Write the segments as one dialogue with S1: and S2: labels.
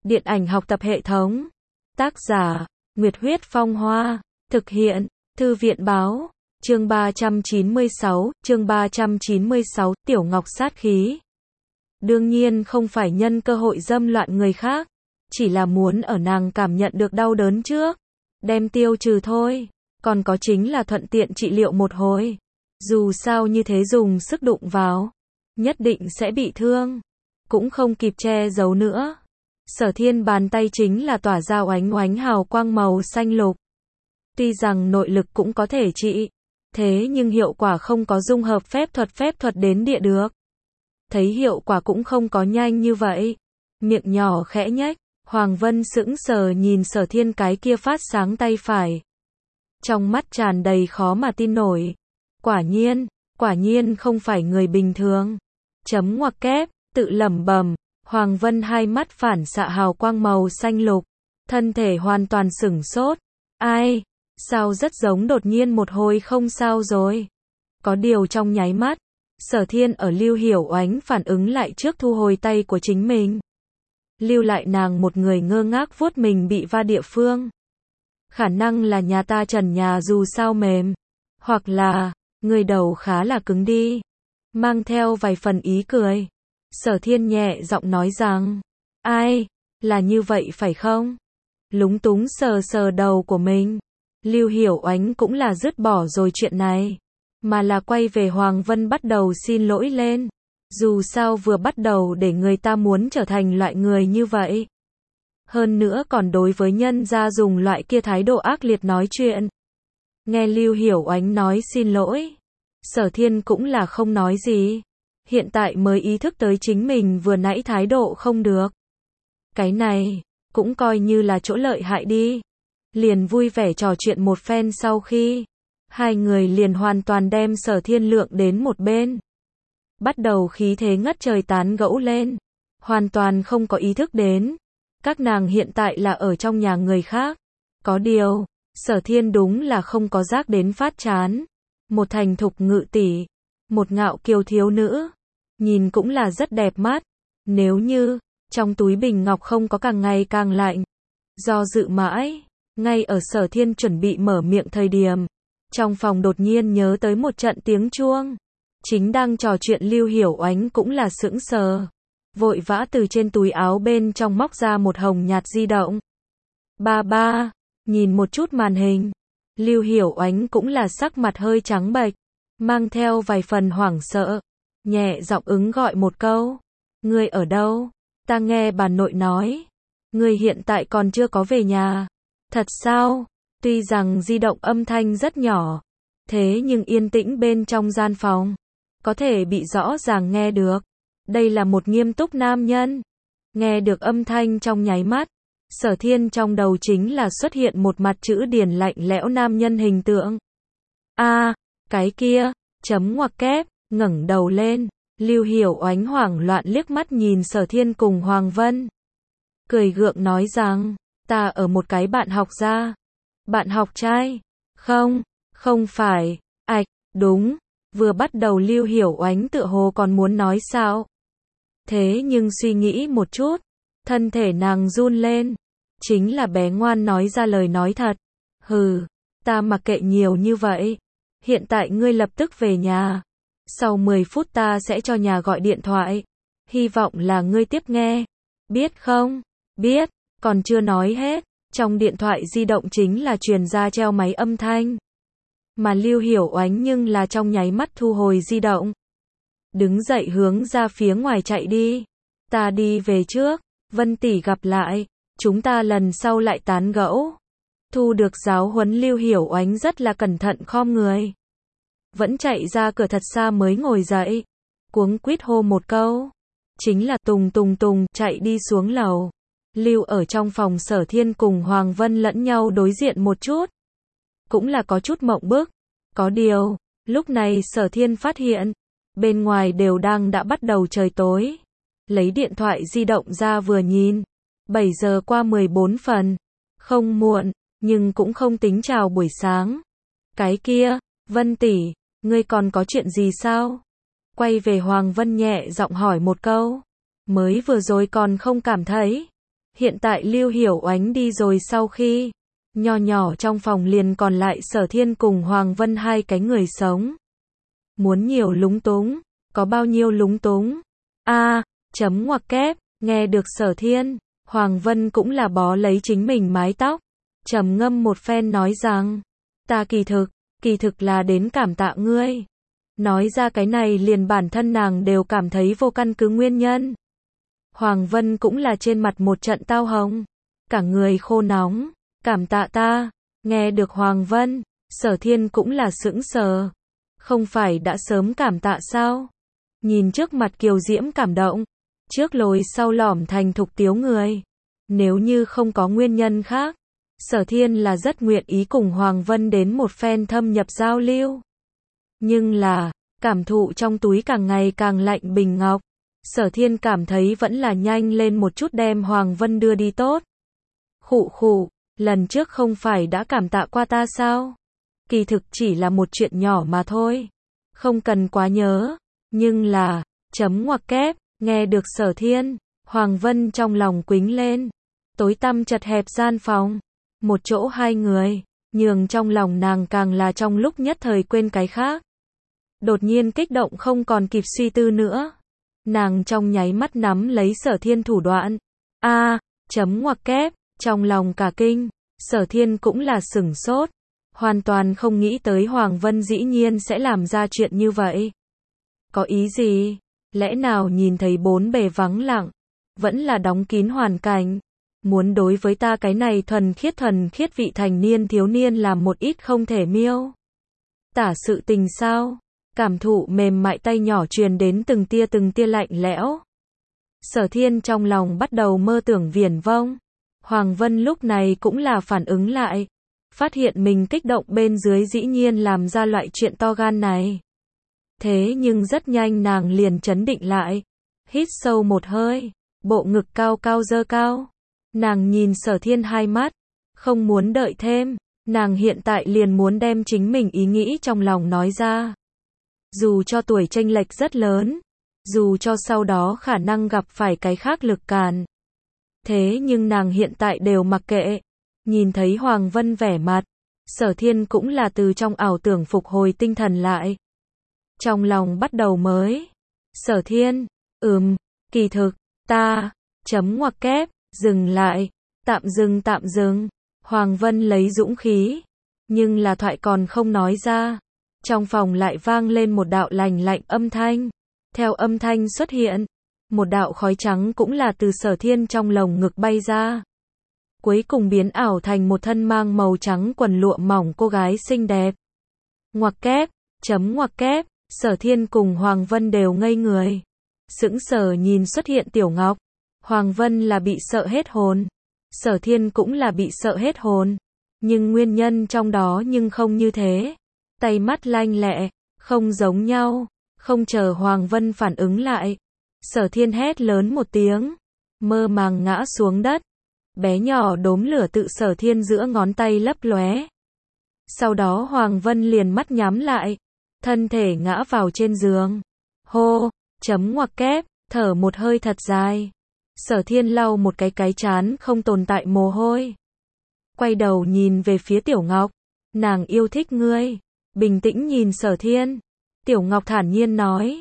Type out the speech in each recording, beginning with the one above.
S1: Điện ảnh học tập hệ thống. Tác giả, Nguyệt Huyết Phong Hoa. Thực hiện, Thư viện Báo. Chương 396, chương 396, Tiểu Ngọc sát khí. Đương nhiên không phải nhân cơ hội dâm loạn người khác, chỉ là muốn ở nàng cảm nhận được đau đớn trước, đem tiêu trừ thôi, còn có chính là thuận tiện trị liệu một hồi. Dù sao như thế dùng sức đụng vào, nhất định sẽ bị thương, cũng không kịp che giấu nữa. Sở Thiên bàn tay chính là tỏa ra oánh oánh hào quang màu xanh lục. Tuy rằng nội lực cũng có thể trị, thế nhưng hiệu quả không có dung hợp phép thuật đến địa được. Thấy hiệu quả cũng không có nhanh như vậy. Miệng nhỏ khẽ nhếch, Hoàng Vân sững sờ nhìn Sở Thiên cái kia phát sáng tay phải. Trong mắt tràn đầy khó mà tin nổi. Quả nhiên không phải người bình thường. Chấm ngoặc kép, tự lẩm bẩm, Hoàng Vân hai mắt phản xạ hào quang màu xanh lục, thân thể hoàn toàn sửng sốt. Ai? Sao rất giống đột nhiên một hồi không sao rồi. Có điều trong nháy mắt, Sở Thiên ở Lưu Hiểu Oánh phản ứng lại trước thu hồi tay của chính mình. Lưu lại nàng một người ngơ ngác vuốt mình bị va địa phương. Khả năng là nhà ta trần nhà dù sao mềm. Hoặc là, người đầu khá là cứng đi. Mang theo vài phần ý cười. Sở Thiên nhẹ giọng nói rằng, ai, là như vậy phải không? Lúng túng sờ sờ đầu của mình. Lưu Hiểu Oánh cũng là dứt bỏ rồi chuyện này, mà là quay về Hoàng Vân bắt đầu xin lỗi lên. Dù sao vừa bắt đầu để người ta muốn trở thành loại người như vậy. Hơn nữa còn đối với nhân gia dùng loại kia thái độ ác liệt nói chuyện. Nghe Lưu Hiểu Oánh nói xin lỗi, Sở Thiên cũng là không nói gì. Hiện tại mới ý thức tới chính mình vừa nãy thái độ không được. Cái này, cũng coi như là chỗ lợi hại đi. Liền vui vẻ trò chuyện một phen sau khi, hai người liền hoàn toàn đem Sở Thiên lượng đến một bên. Bắt đầu khí thế ngất trời tán gẫu lên. Hoàn toàn không có ý thức đến. Các nàng hiện tại là ở trong nhà người khác. Có điều, Sở Thiên đúng là không có giác đến phát chán. Một thành thục ngự tỷ, một ngạo kiều thiếu nữ. Nhìn cũng là rất đẹp mắt. Nếu như, trong túi bình ngọc không có càng ngày càng lạnh. Do dự mãi, ngay ở Sở Thiên chuẩn bị mở miệng thời điểm, trong phòng đột nhiên nhớ tới một trận tiếng chuông. Chính đang trò chuyện Lưu Hiểu Oánh cũng là sững sờ. Vội vã từ trên túi áo bên trong móc ra một hồng nhạt di động. Ba, nhìn một chút màn hình. Lưu Hiểu Oánh cũng là sắc mặt hơi trắng bệch, mang theo vài phần hoảng sợ. Nhẹ giọng ứng gọi một câu. Ngươi ở đâu? Ta nghe bà nội nói. Ngươi hiện tại còn chưa có về nhà. Thật sao? Tuy rằng di động âm thanh rất nhỏ, thế nhưng yên tĩnh bên trong gian phòng, có thể bị rõ ràng nghe được. Đây là một nghiêm túc nam nhân. Nghe được âm thanh trong nháy mắt, Sở Thiên trong đầu chính là xuất hiện một mặt chữ điển lạnh lẽo nam nhân hình tượng. Cái kia, chấm ngoặc kép, ngẩng đầu lên, Lưu Hiểu Oánh hoảng loạn liếc mắt nhìn Sở Thiên cùng Hoàng Vân. Cười gượng nói rằng, ta ở một cái bạn học gia. Bạn học trai? Không phải. Đúng. Vừa bắt đầu Lưu Hiểu Oánh tựa hồ còn muốn nói sao. Thế nhưng suy nghĩ một chút, thân thể nàng run lên. Chính là bé ngoan nói ra lời nói thật. Hừ, ta mặc kệ nhiều như vậy. Hiện tại ngươi lập tức về nhà. Sau 10 phút ta sẽ cho nhà gọi điện thoại. Hy vọng là ngươi tiếp nghe. Biết không? Biết, còn chưa nói hết. Trong điện thoại di động chính là truyền ra treo máy âm thanh. Mà Lưu Hiểu Oánh nhưng là trong nháy mắt thu hồi di động. Đứng dậy hướng ra phía ngoài chạy đi. Ta đi về trước, Vân tỷ gặp lại, chúng ta lần sau lại tán gẫu. Thu được giáo huấn Lưu Hiểu Oánh rất là cẩn thận khom người. Vẫn chạy ra cửa thật xa mới ngồi dậy. Cuống quýt hô một câu. Chính là tùng chạy đi xuống lầu. Lưu ở trong phòng Sở Thiên cùng Hoàng Vân lẫn nhau đối diện một chút. Cũng là có chút mộng bức. Có điều, lúc này Sở Thiên phát hiện, bên ngoài đều đã bắt đầu trời tối. Lấy điện thoại di động ra vừa nhìn, 7 giờ qua 14 phần. Không muộn, nhưng cũng không tính chào buổi sáng. Cái kia, Vân tỷ, ngươi còn có chuyện gì sao? Quay về Hoàng Vân nhẹ giọng hỏi một câu. Mới vừa rồi còn không cảm thấy. Hiện tại Lưu Hiểu Oánh đi rồi sau khi nho nhỏ trong phòng liền còn lại Sở Thiên cùng Hoàng Vân hai cái người sống. Muốn nhiều lúng túng, có bao nhiêu lúng túng? Chấm ngoặc kép, nghe được Sở Thiên, Hoàng Vân cũng là bó lấy chính mình mái tóc, trầm ngâm một phen nói rằng, ta kỳ thực là đến cảm tạ ngươi. Nói ra cái này liền bản thân nàng đều cảm thấy vô căn cứ nguyên nhân. Hoàng Vân cũng là trên mặt một trận tao hồng, cả người khô nóng, cảm tạ ta. Nghe được Hoàng Vân, Sở Thiên cũng là sững sờ. Không phải đã sớm cảm tạ sao? Nhìn trước mặt kiều diễm cảm động, trước lồi sau lõm thành thục tiếu người. Nếu như không có nguyên nhân khác, Sở Thiên là rất nguyện ý cùng Hoàng Vân đến một phen thâm nhập giao lưu. Nhưng là, cảm thụ trong túi càng ngày càng lạnh bình ngọc, Sở Thiên cảm thấy vẫn là nhanh lên một chút đem Hoàng Vân đưa đi tốt. Khụ khụ, lần trước không phải đã cảm tạ qua ta sao? Kỳ thực chỉ là một chuyện nhỏ mà thôi. Không cần quá nhớ. Nhưng là, chấm ngoặc kép, nghe được Sở Thiên, Hoàng Vân trong lòng quính lên. Tối tăm chật hẹp gian phòng, một chỗ hai người, nhường trong lòng nàng càng là trong lúc nhất thời quên cái khác. Đột nhiên kích động không còn kịp suy tư nữa. Nàng trong nháy mắt nắm lấy Sở Thiên thủ đoạn. Chấm ngoặc kép, trong lòng cả kinh, Sở Thiên cũng là sửng sốt. Hoàn toàn không nghĩ tới Hoàng Vân dĩ nhiên sẽ làm ra chuyện như vậy. Có ý gì? Lẽ nào nhìn thấy bốn bề vắng lặng, vẫn là đóng kín hoàn cảnh, muốn đối với ta cái này thuần khiết vị thành niên thiếu niên làm một ít không thể miêu tả sự tình sao? Cảm thụ mềm mại tay nhỏ truyền đến từng tia lạnh lẽo. Sở Thiên trong lòng bắt đầu mơ tưởng viển vông. Hoàng Vân lúc này cũng là phản ứng lại, phát hiện mình kích động bên dưới dĩ nhiên làm ra loại chuyện to gan này. Thế nhưng rất nhanh nàng liền trấn định lại, hít sâu một hơi, bộ ngực cao cao dơ cao. Nàng nhìn Sở Thiên hai mắt, không muốn đợi thêm, nàng hiện tại liền muốn đem chính mình ý nghĩ trong lòng nói ra. Dù cho tuổi chênh lệch rất lớn, dù cho sau đó khả năng gặp phải cái khác lực cản. Thế nhưng nàng hiện tại đều mặc kệ. Nhìn thấy Hoàng Vân vẻ mặt, Sở Thiên cũng là từ trong ảo tưởng phục hồi tinh thần lại. Trong lòng bắt đầu mới. Sở Thiên, kỳ thực, ta, chấm ngoặc kép, dừng lại, tạm dừng. Hoàng Vân lấy dũng khí, nhưng là thoại còn không nói ra. Trong phòng lại vang lên một đạo lành lạnh âm thanh. Theo âm thanh xuất hiện, một đạo khói trắng cũng là từ Sở Thiên trong lồng ngực bay ra. Cuối cùng biến ảo thành một thân mang màu trắng quần lụa mỏng cô gái xinh đẹp. Ngoặc kép, chấm ngoặc kép, Sở Thiên cùng Hoàng Vân đều ngây người. Sững sờ nhìn xuất hiện Tiểu Ngọc. Hoàng Vân là bị sợ hết hồn. Sở Thiên cũng là bị sợ hết hồn. Nhưng nguyên nhân trong đó nhưng không như thế. Tay mắt lanh lẹ, không giống nhau. Không chờ Hoàng Vân phản ứng lại, Sở Thiên hét lớn một tiếng, mơ màng ngã xuống đất. Bé nhỏ đốm lửa tự Sở Thiên giữa ngón tay lấp lóe. Sau đó Hoàng Vân liền mắt nhắm lại, thân thể ngã vào trên giường. Hô, chấm ngoặc kép, thở một hơi thật dài. Sở Thiên lau một cái trán không tồn tại mồ hôi. Quay đầu nhìn về phía Tiểu Ngọc, nàng yêu thích ngươi. Bình tĩnh nhìn Sở Thiên. Tiểu Ngọc thản nhiên nói,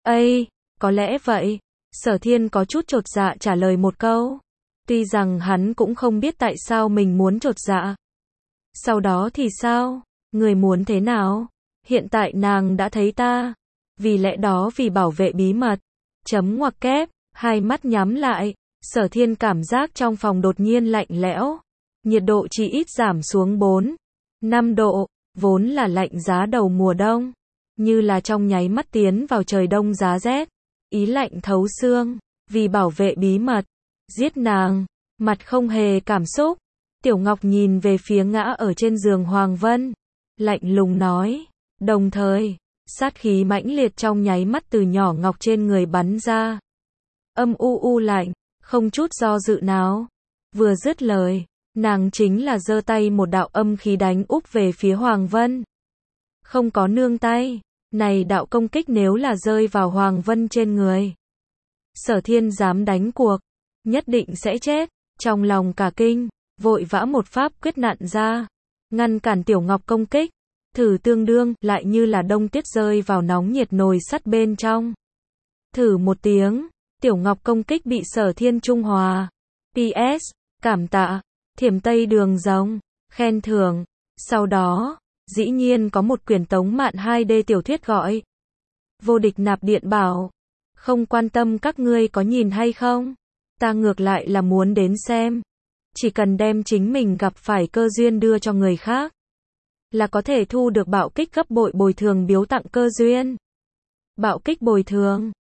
S1: có lẽ vậy. Sở Thiên có chút chột dạ trả lời một câu. Tuy rằng hắn cũng không biết tại sao mình muốn chột dạ. Sau đó thì sao? Người muốn thế nào? Hiện tại nàng đã thấy ta. Vì lẽ đó vì bảo vệ bí mật. Chấm ngoặc kép, hai mắt nhắm lại. Sở Thiên cảm giác trong phòng đột nhiên lạnh lẽo. Nhiệt độ chỉ ít giảm xuống 4, 5 độ. Vốn là lạnh giá đầu mùa đông. Như là trong nháy mắt tiến vào trời đông giá rét. Ý lạnh thấu xương. Vì bảo vệ bí mật. Giết nàng. Mặt không hề cảm xúc. Tiểu Ngọc nhìn về phía ngã ở trên giường Hoàng Vân. Lạnh lùng nói. Đồng thời, sát khí mãnh liệt trong nháy mắt từ nhỏ Ngọc trên người bắn ra. Âm u lạnh. Không chút do dự nào. Vừa dứt lời, nàng chính là giơ tay một đạo âm khí đánh úp về phía Hoàng Vân. Không có nương tay. Này đạo công kích nếu là rơi vào Hoàng Vân trên người, Sở Thiên dám đánh cuộc, nhất định sẽ chết. Trong lòng cả kinh, vội vã một pháp quyết nặn ra, ngăn cản Tiểu Ngọc công kích. Thử tương đương, lại như là đông tuyết rơi vào nóng nhiệt nồi sắt bên trong. Thử một tiếng, Tiểu Ngọc công kích bị Sở Thiên trung hòa. PS, cảm tạ, Thiểm Tây Đường Rồng, khen thưởng. Sau đó, dĩ nhiên có một quyển Tống Mạn 2D tiểu thuyết gọi Vô Địch Nạp Điện Bảo. Không quan tâm các ngươi có nhìn hay không, ta ngược lại là muốn đến xem. Chỉ cần đem chính mình gặp phải cơ duyên đưa cho người khác, là có thể thu được bạo kích gấp bội bồi thường biếu tặng cơ duyên. Bạo kích bồi thường,